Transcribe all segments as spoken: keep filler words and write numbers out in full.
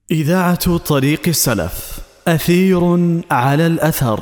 إذاعة طريق السلف، أثير على الأثر.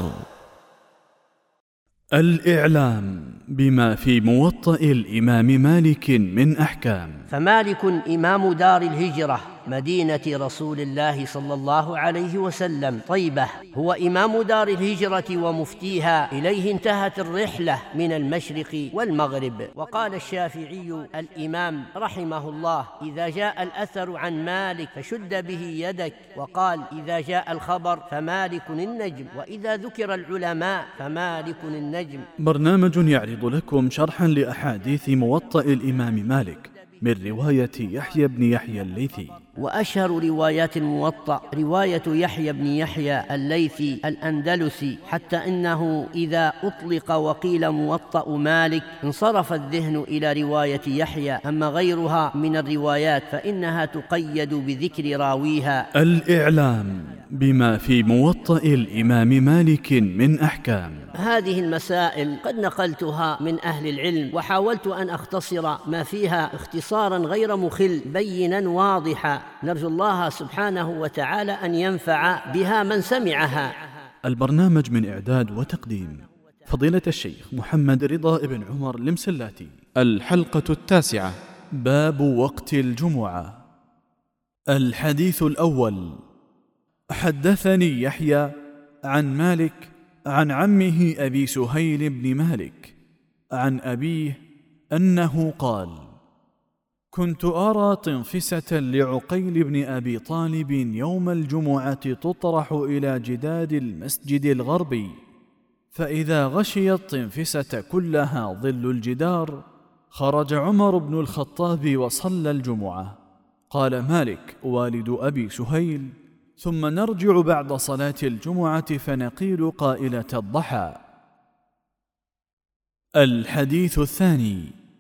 الإعلام بما في موطأ الإمام مالك من أحكام. فمالك إمام دار الهجرة مدينة رسول الله صلى الله عليه وسلم طيبة، هو إمام دار الهجرة ومفتيها، إليه انتهت الرحلة من المشرق والمغرب. وقال الشافعي الإمام رحمه الله: إذا جاء الأثر عن مالك فشد به يدك. وقال: إذا جاء الخبر فمالك النجم، وإذا ذكر العلماء فمالك النجم. برنامج يعرض لكم شرحا لأحاديث موطأ الإمام مالك من رواية يحيى بن يحيى الليثي. وأشهر روايات الموطأ رواية يحيى بن يحيى الليثي الأندلسي، حتى إنه إذا أطلق وقيل موطأ مالك انصرف الذهن إلى رواية يحيى، أما غيرها من الروايات فإنها تقيد بذكر راويها. الإعلام بما في موطأ الإمام مالك من أحكام. هذه المسائل قد نقلتها من أهل العلم، وحاولت أن أختصر ما فيها اختصارا غير مخل بينا واضحا، نرجو الله سبحانه وتعالى أن ينفع بها من سمعها. البرنامج من إعداد وتقديم فضيلة الشيخ محمد رضا بن عمر المسلاتي. الحلقة التاسعة، باب وقت الجمعة. الحديث الأول: حدثني يحيى عن مالك عن عمه أبي سهيل بن مالك عن أبيه أنه قال: كنت أرى طنفسة لعقيل بن أبي طالب يوم الجمعة تطرح إلى جداد المسجد الغربي، فإذا غشي الطنفسة كلها ظل الجدار خرج عمر بن الخطاب وصلى الجمعة. قال مالك والد أبي سهيل: ثم نرجع بعد صلاة الجمعة فنقيل قائلة الضحى. الحديث الثاني: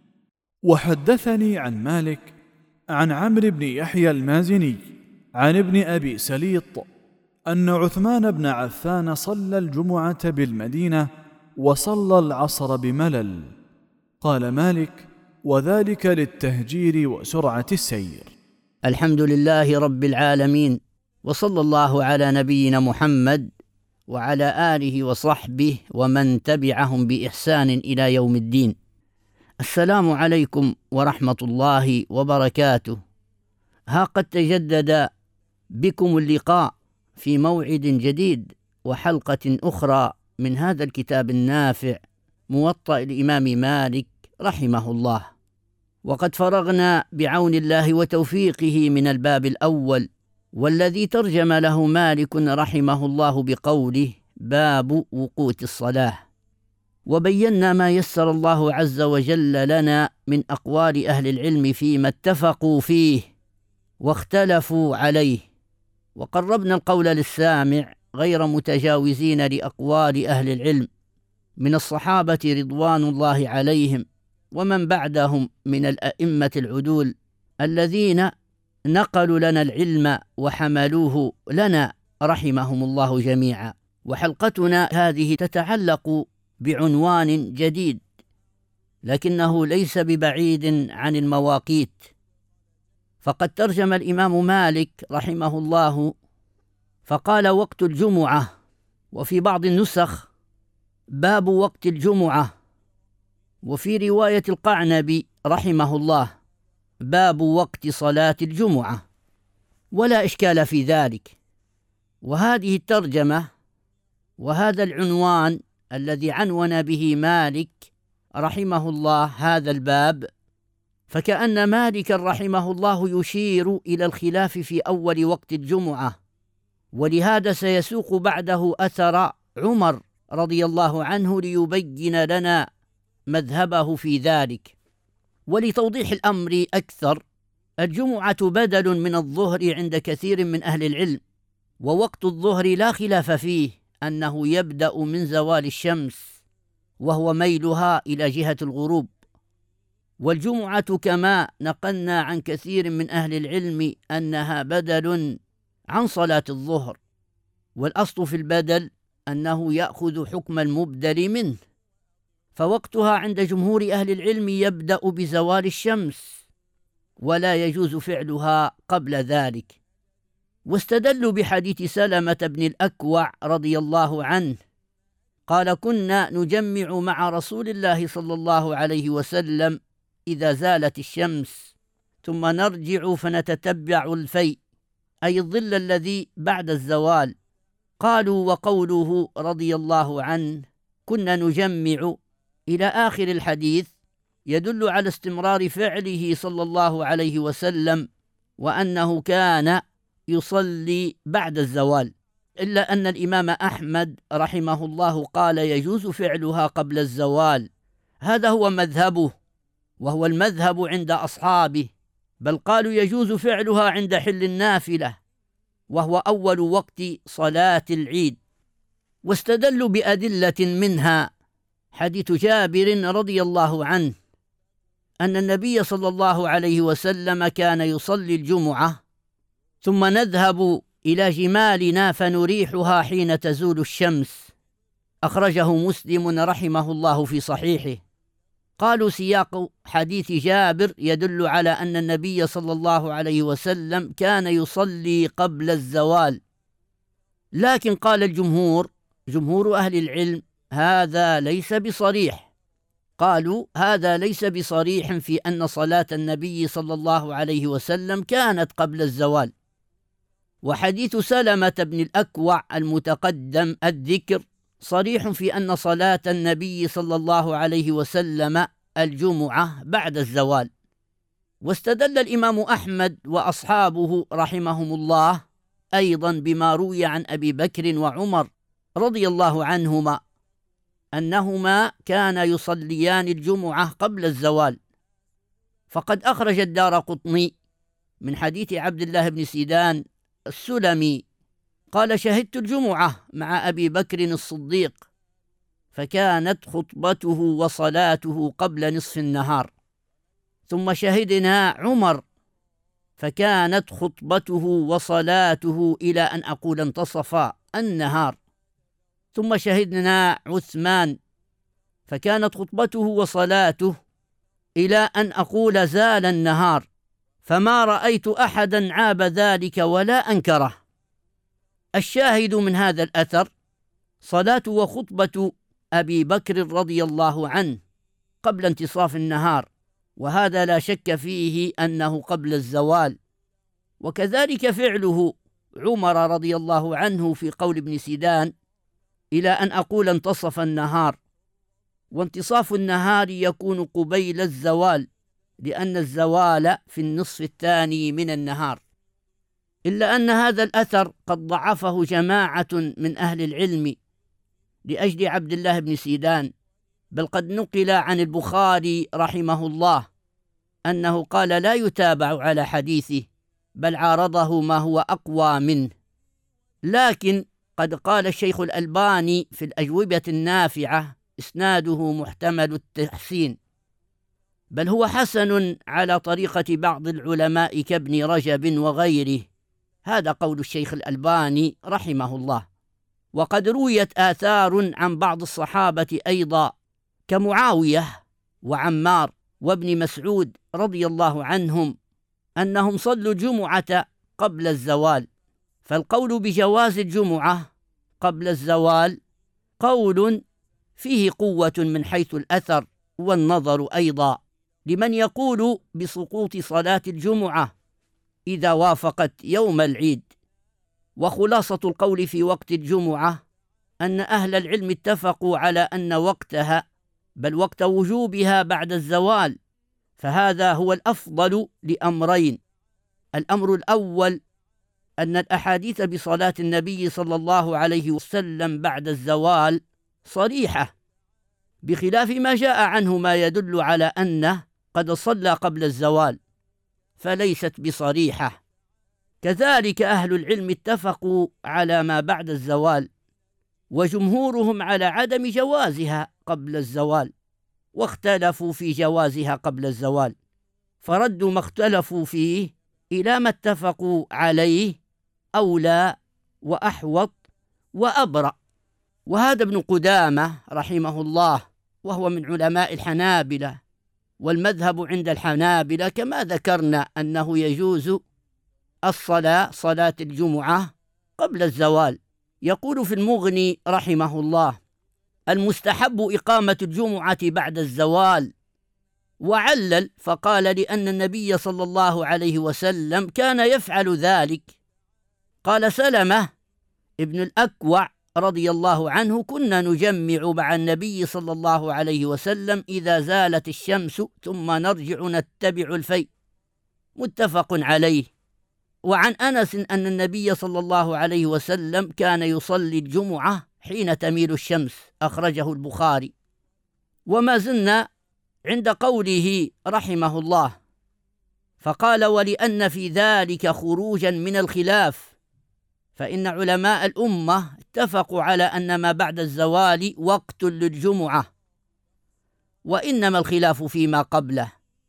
وحدثني عن مالك عن عمرو بن يحيى المازني عن ابن أبي سليط أن عثمان بن عفان صلى الجمعة بالمدينة وصلى العصر بملل. قال مالك: وذلك للتهجير وسرعة السير. الحمد لله رب العالمين، وصلى الله على نبينا محمد وعلى آله وصحبه ومن تبعهم بإحسان إلى يوم الدين. السلام عليكم ورحمة الله وبركاته. ها قد تجدد بكم اللقاء في موعد جديد وحلقة أخرى من هذا الكتاب النافع موطأ الإمام مالك رحمه الله. وقد فرغنا بعون الله وتوفيقه من الباب الأول، والذي ترجم له مالك رحمه الله بقوله: باب وقوت الصلاة. وبينا ما يسر الله عز وجل لنا من أقوال أهل العلم فيما اتفقوا فيه واختلفوا عليه، وقربنا القول للسامع غير متجاوزين لأقوال أهل العلم من الصحابة رضوان الله عليهم ومن بعدهم من الأئمة العدول الذين نقلوا لنا العلم وحملوه لنا رحمهم الله جميعا. وحلقتنا هذه تتعلق بعنوان جديد، لكنه ليس ببعيد عن المواقيت، فقد ترجم الإمام مالك رحمه الله فقال: وقت الجمعة، وفي بعض النسخ باب وقت الجمعة، وفي رواية القعنبي رحمه الله باب وقت صلاة الجمعة، ولا إشكال في ذلك. وهذه الترجمة وهذا العنوان الذي عنون به مالك رحمه الله هذا الباب، فكأن مالك رحمه الله يشير إلى الخلاف في أول وقت الجمعة، ولهذا سيسوق بعده أثر عمر رضي الله عنه ليبين لنا مذهبه في ذلك. ولتوضيح الأمر أكثر، الجمعة بدل من الظهر عند كثير من أهل العلم، ووقت الظهر لا خلاف فيه أنه يبدأ من زوال الشمس وهو ميلها إلى جهة الغروب. والجمعة كما نقلنا عن كثير من أهل العلم أنها بدل عن صلاة الظهر، والأصل في البدل أنه يأخذ حكم المبدل منه، فوقتها عند جمهور أهل العلم يبدأ بزوال الشمس ولا يجوز فعلها قبل ذلك. واستدلوا بحديث سلمة بن الأكوع رضي الله عنه قال: كنا نجمع مع رسول الله صلى الله عليه وسلم إذا زالت الشمس، ثم نرجع فنتتبع الفيء، أي الظل الذي بعد الزوال. قالوا: وقوله رضي الله عنه كنا نجمع إلى آخر الحديث يدل على استمرار فعله صلى الله عليه وسلم، وأنه كان يصلي بعد الزوال، إلا أن الإمام أحمد رحمه الله قال: يجوز فعلها قبل الزوال. هذا هو مذهبه، وهو المذهب عند أصحابه، بل قالوا يجوز فعلها عند حل النافلة، وهو أول وقت صلاة العيد. واستدلوا بأدلة منها حديث جابر رضي الله عنه أن النبي صلى الله عليه وسلم كان يصلي الجمعة ثم نذهب إلى جمالنا فنريحها حين تزول الشمس، أخرجه مسلم رحمه الله في صحيحه. قالوا: سياق حديث جابر يدل على أن النبي صلى الله عليه وسلم كان يصلي قبل الزوال، لكن قال الجمهور، جمهور أهل العلم، هذا ليس بصريح. قالوا: هذا ليس بصريح في أن صلاة النبي صلى الله عليه وسلم كانت قبل الزوال. وحديث سلمة بن الأكوع المتقدم الذكر صريح في أن صلاة النبي صلى الله عليه وسلم الجمعة بعد الزوال. واستدل الإمام أحمد وأصحابه رحمهم الله أيضا بما روي عن أبي بكر وعمر رضي الله عنهما أنهما كانا يصليان الجمعة قبل الزوال، فقد أخرج الدارقطني من حديث عبد الله بن سيدان السلمي قال: شهدت الجمعة مع أبي بكر الصديق، فكانت خطبته وصلاته قبل نصف النهار، ثم شهدنا عمر فكانت خطبته وصلاته إلى أن أقول انتصف النهار، ثم شهدنا عثمان فكانت خطبته وصلاته إلى أن أقول زال النهار، فما رأيت أحدا عاب ذلك ولا أنكره. الشاهد من هذا الأثر صلاة وخطبة أبي بكر رضي الله عنه قبل انتصاف النهار، وهذا لا شك فيه أنه قبل الزوال. وكذلك فعله عمر رضي الله عنه في قول ابن سيدان إلى أن أقول انتصف النهار، وانتصاف النهار يكون قبيل الزوال، لأن الزوال في النصف الثاني من النهار. إلا أن هذا الأثر قد ضعفه جماعة من أهل العلم لأجل عبد الله بن سيدان، بل قد نقل عن البخاري رحمه الله أنه قال لا يتابع على حديثه، بل عارضه ما هو أقوى منه. لكن قد قال الشيخ الألباني في الأجوبة النافعة إسناده محتمل التحسين، بل هو حسن على طريقة بعض العلماء كابن رجب وغيره. هذا قول الشيخ الألباني رحمه الله. وقد رويت آثار عن بعض الصحابة أيضا كمعاوية وعمار وابن مسعود رضي الله عنهم أنهم صلوا الجمعة قبل الزوال. فالقول بجواز الجمعة قبل الزوال قول فيه قوة من حيث الأثر والنظر أيضا لمن يقول بسقوط صلاة الجمعة إذا وافقت يوم العيد. وخلاصة القول في وقت الجمعة أن أهل العلم اتفقوا على أن وقتها، بل وقت وجوبها، بعد الزوال، فهذا هو الأفضل لأمرين. الأمر الأول أن الأحاديث بصلاة النبي صلى الله عليه وسلم بعد الزوال صريحة، بخلاف ما جاء عنه ما يدل على أنه قد صلى قبل الزوال، فليست بصريحة. كذلك أهل العلم اتفقوا على ما بعد الزوال، وجمهورهم على عدم جوازها قبل الزوال، واختلفوا في جوازها قبل الزوال، فردوا ما اختلفوا فيه إلى ما اتفقوا عليه أولى وأحوط وأبرأ. وهذا ابن قدامة رحمه الله، وهو من علماء الحنابلة، والمذهب عند الحنابلة كما ذكرنا أنه يجوز الصلاة صلاة الجمعة قبل الزوال. يقول في المغني رحمه الله: المستحب إقامة الجمعة بعد الزوال. وعلل فقال: لأن النبي صلى الله عليه وسلم كان يفعل ذلك. قال سلمة ابن الأكوع رضي الله عنه: كنا نجمع مع النبي صلى الله عليه وسلم إذا زالت الشمس ثم نرجع نتبع الفيء. متفق عليه. وعن أنس أن النبي صلى الله عليه وسلم كان يصلي الجمعة حين تميل الشمس، أخرجه البخاري. وما زلنا عند قوله رحمه الله، فقال: ولأن في ذلك خروجا من الخلاف، فإن علماء الأمة اتفقوا على أن ما بعد الزوال وقت للجمعة، وإنما الخلاف فيما قبله.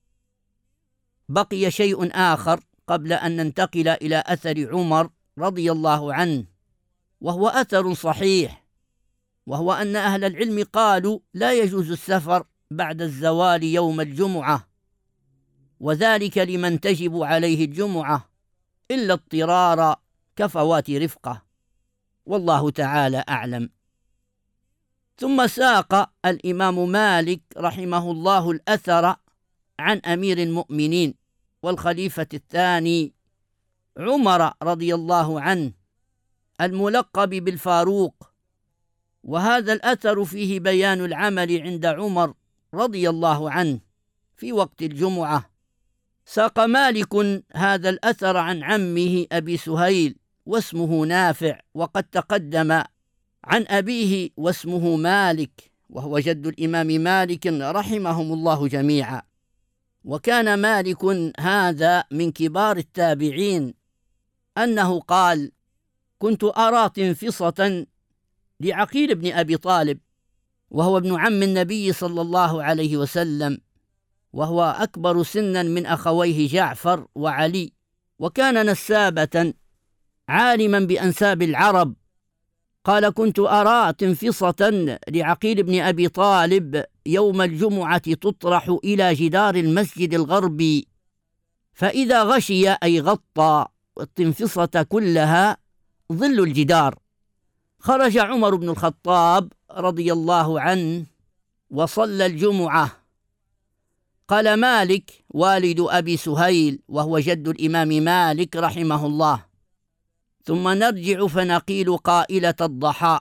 بقي شيء آخر قبل أن ننتقل إلى أثر عمر رضي الله عنه، وهو أثر صحيح، وهو أن أهل العلم قالوا لا يجوز السفر بعد الزوال يوم الجمعة، وذلك لمن تجب عليه الجمعة إلا اضطرارا كفوات رفقة، والله تعالى أعلم. ثم ساق الإمام مالك رحمه الله الأثر عن أمير المؤمنين والخليفة الثاني عمر رضي الله عنه الملقب بالفاروق، وهذا الأثر فيه بيان العمل عند عمر رضي الله عنه في وقت الجمعة. ساق مالك هذا الأثر عن عمه أبي سهيل واسمه نافع، وقد تقدم عن أبيه واسمه مالك، وهو جد الإمام مالك رحمهم الله جميعا. وكان مالك هذا من كبار التابعين، أنه قال: كنت أرى تنفصة لعقيل بن أبي طالب، وهو ابن عم النبي صلى الله عليه وسلم، وهو أكبر سنا من أخويه جعفر وعلي، وكان نسابة عالما بأنساب العرب. قال: كنت أرى تنفصة لعقيل بن أبي طالب يوم الجمعة تطرح إلى جدار المسجد الغربي، فإذا غشي أي غطى التنفصة كلها ظل الجدار. خرج عمر بن الخطاب رضي الله عنه وصلى الجمعة. قال مالك والد أبي سهيل وهو جد الإمام مالك رحمه الله: ثم نرجع فنقيل قائلة الضحى.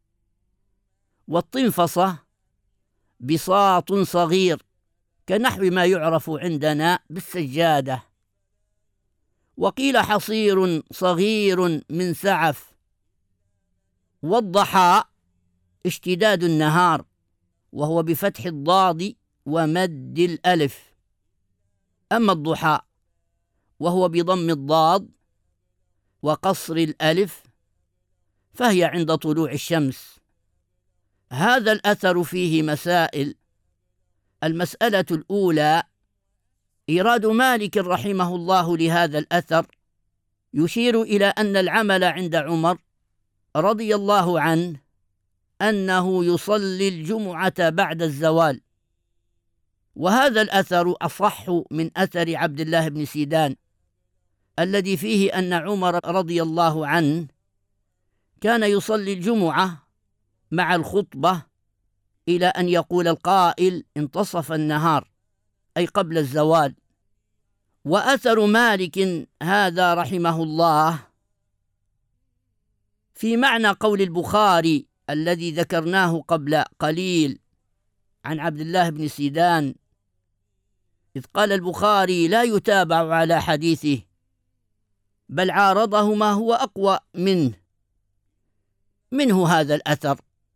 والطنفصة بساط صغير كنحو ما يعرف عندنا بالسجادة، وقيل حصير صغير من سعف. والضحى اشتداد النهار، وهو بفتح الضاد ومد الألف. أما الضحى وهو بضم الضاد وقصر الألف فهي عند طلوع الشمس. هذا الأثر فيه مسائل. المسألة الأولى: إيراد مالك رحمه الله لهذا الأثر يشير إلى أن العمل عند عمر رضي الله عنه أنه يصلي الجمعة بعد الزوال، وهذا الأثر أصح من أثر عبد الله بن سيدان الذي فيه أن عمر رضي الله عنه كان يصلي الجمعة مع الخطبة إلى أن يقول القائل: انتصف النهار، أي قبل الزوال. وأثر مالك هذا رحمه الله في معنى قول البخاري الذي ذكرناه قبل قليل عن عبد الله بن سيدان، إذ قال البخاري: لا يتابع على حديثه، بل عارضه ما هو أقوى منه منه هذا الأثر.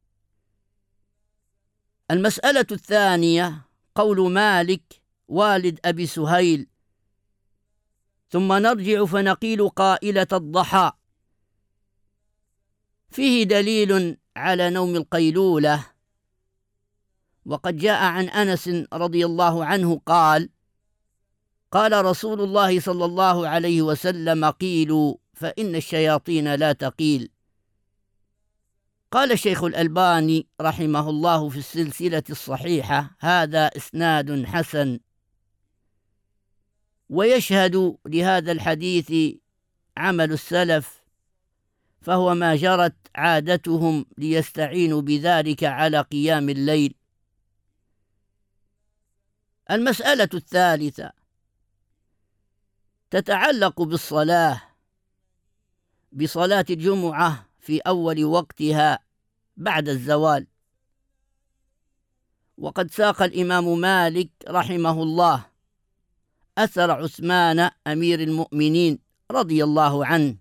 المسألة الثانية: قول مالك والد أبي سهيل: ثم نرجع فنقيل قائلة الضحى، فيه دليل على نوم القيلولة. وقد جاء عن أنس رضي الله عنه قال: قال رسول الله صلى الله عليه وسلم: قيلوا فإن الشياطين لا تقيل. قال الشيخ الألباني رحمه الله في السلسلة الصحيحة: هذا إسناد حسن. ويشهد لهذا الحديث عمل السلف، فهو ما جرت عادتهم ليستعينوا بذلك على قيام الليل. المسألة الثالثة تتعلق بالصلاة بصلاة الجمعة في أول وقتها بعد الزوال. وقد ساق الإمام مالك رحمه الله أثر عثمان أمير المؤمنين رضي الله عنه،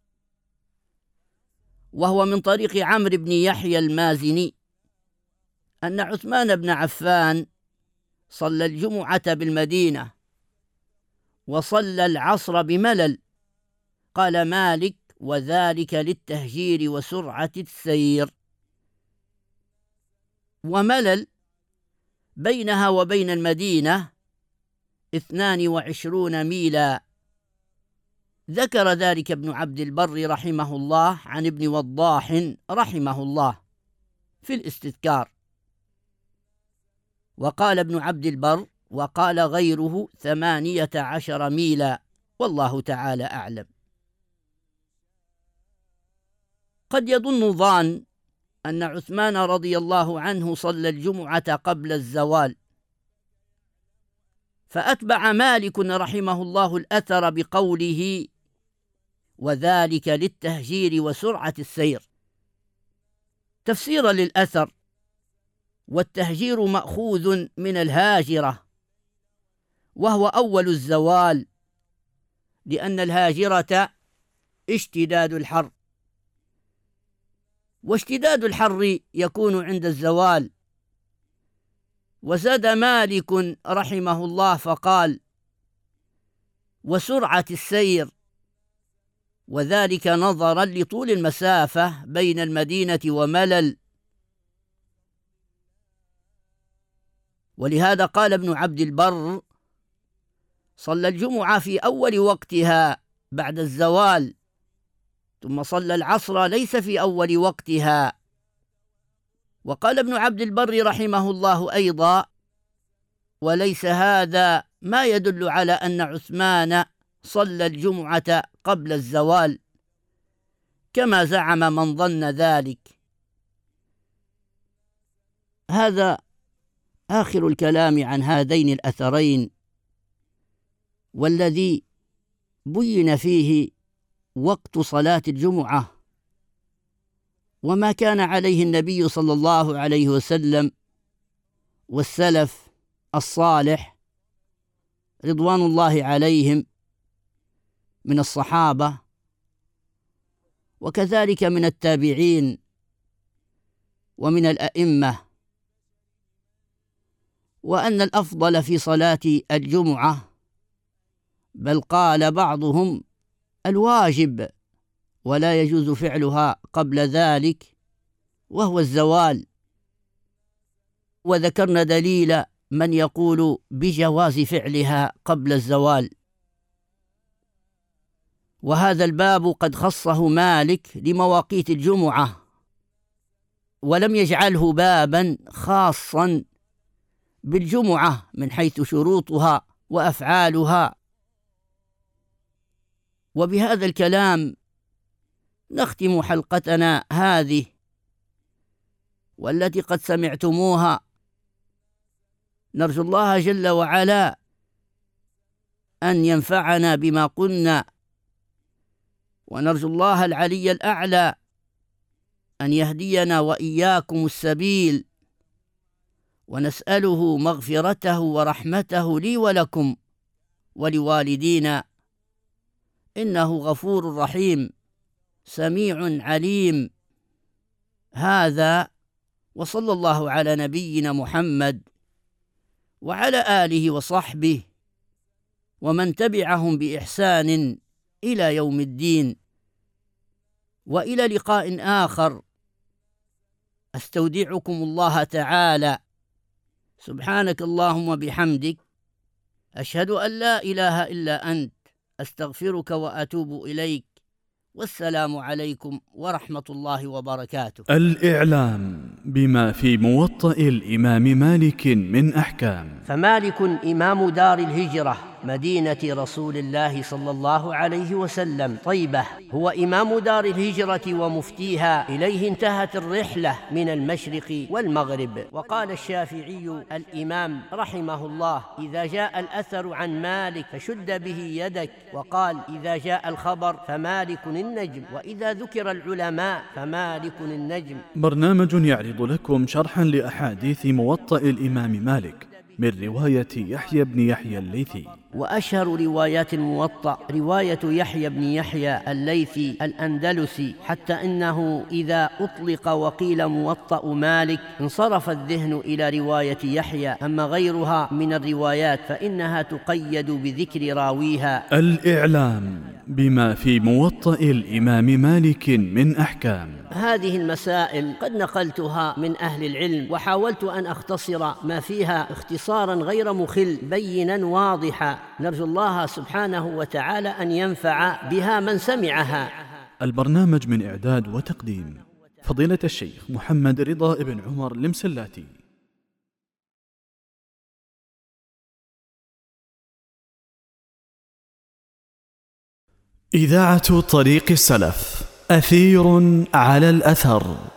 وهو من طريق عمرو بن يحيى المازني، أن عثمان بن عفان صلى الجمعة بالمدينة وصلى العصر بملل. قال مالك: وذلك للتهجير وسرعة السير. وملل بينها وبين المدينة اثنان وعشرون ميلا. ذكر ذلك ابن عبد البر رحمه الله عن ابن وضاح رحمه الله في الاستذكار. وقال ابن عبد البر وقال غيره ثمانية عشر ميلا، والله تعالى أعلم. قد يظن ظان أن عثمان رضي الله عنه صلى الجمعة قبل الزوال، فأتبع مالك رحمه الله الأثر بقوله: وذلك للتهجير وسرعة السير، تفسيرا للأثر. والتهجير مأخوذ من الهاجرة، وهو أول الزوال، لأن الهاجرة اشتداد الحر، واشتداد الحر يكون عند الزوال. وزاد مالك رحمه الله فقال: وسرعة السير، وذلك نظرا لطول المسافة بين المدينة وملل. ولهذا قال ابن عبد البر: صلى الجمعة في أول وقتها بعد الزوال، ثم صلى العصر ليس في أول وقتها. وقال ابن عبد البر رحمه الله أيضا: وليس هذا ما يدل على أن عثمان صلى الجمعة قبل الزوال كما زعم من ظن ذلك. هذا آخر الكلام عن هذين الأثرين، والذي بين فيه وقت صلاة الجمعة وما كان عليه النبي صلى الله عليه وسلم والسلف الصالح رضوان الله عليهم من الصحابة، وكذلك من التابعين ومن الأئمة، وأن الأفضل في صلاة الجمعة، بل قال بعضهم الواجب، ولا يجوز فعلها قبل ذلك، وهو الزوال. وذكرنا دليل من يقول بجواز فعلها قبل الزوال. وهذا الباب قد خصه مالك لمواقيت الجمعة، ولم يجعله بابا خاصا بالجمعة من حيث شروطها وأفعالها. وبهذا الكلام نختم حلقتنا هذه، والتي قد سمعتموها. نرجو الله جل وعلا أن ينفعنا بما قلنا، ونرجو الله العلي الأعلى أن يهدينا وإياكم السبيل، ونسأله مغفرته ورحمته لي ولكم ولوالدينا، إنه غفور رحيم سميع عليم. هذا، وصلى الله على نبينا محمد وعلى آله وصحبه ومن تبعهم بإحسان إلى يوم الدين. وإلى لقاء آخر، أستودعكم الله تعالى. سبحانك اللهم وبحمدك، أشهد أن لا إله إلا أنت، أستغفرك وأتوب إليك. والسلام عليكم ورحمة الله وبركاته. الإعلام بما في موطأ الإمام مالك من أحكام. فمالك إمام دار الهجرة مدينة رسول الله صلى الله عليه وسلم طيبة، هو إمام دار الهجرة ومفتيها، إليه انتهت الرحلة من المشرق والمغرب. وقال الشافعي الإمام رحمه الله: إذا جاء الأثر عن مالك فشد به يدك. وقال: إذا جاء الخبر فمالك النجم، وإذا ذكر العلماء فمالك النجم. برنامج يعرض لكم شرحا لأحاديث موطأ الإمام مالك من رواية يحيى بن يحيى الليثي. وأشهر روايات الموطأ رواية يحيى بن يحيى الليثي الأندلسي، حتى إنه إذا أطلق وقيل موطأ مالك انصرف الذهن إلى رواية يحيى، أما غيرها من الروايات فإنها تقيد بذكر راويها. الإعلام بما في موطأ الإمام مالك من أحكام. هذه المسائل قد نقلتها من أهل العلم، وحاولت أن أختصر ما فيها اختصارا غير مخل بينا واضحا، نرجو الله سبحانه وتعالى أن ينفع بها من سمعها. البرنامج من إعداد وتقديم فضيلة الشيخ محمد رضا ابن عمر المسلاتي. إذاعة طريق السلف، أثير على الأثر.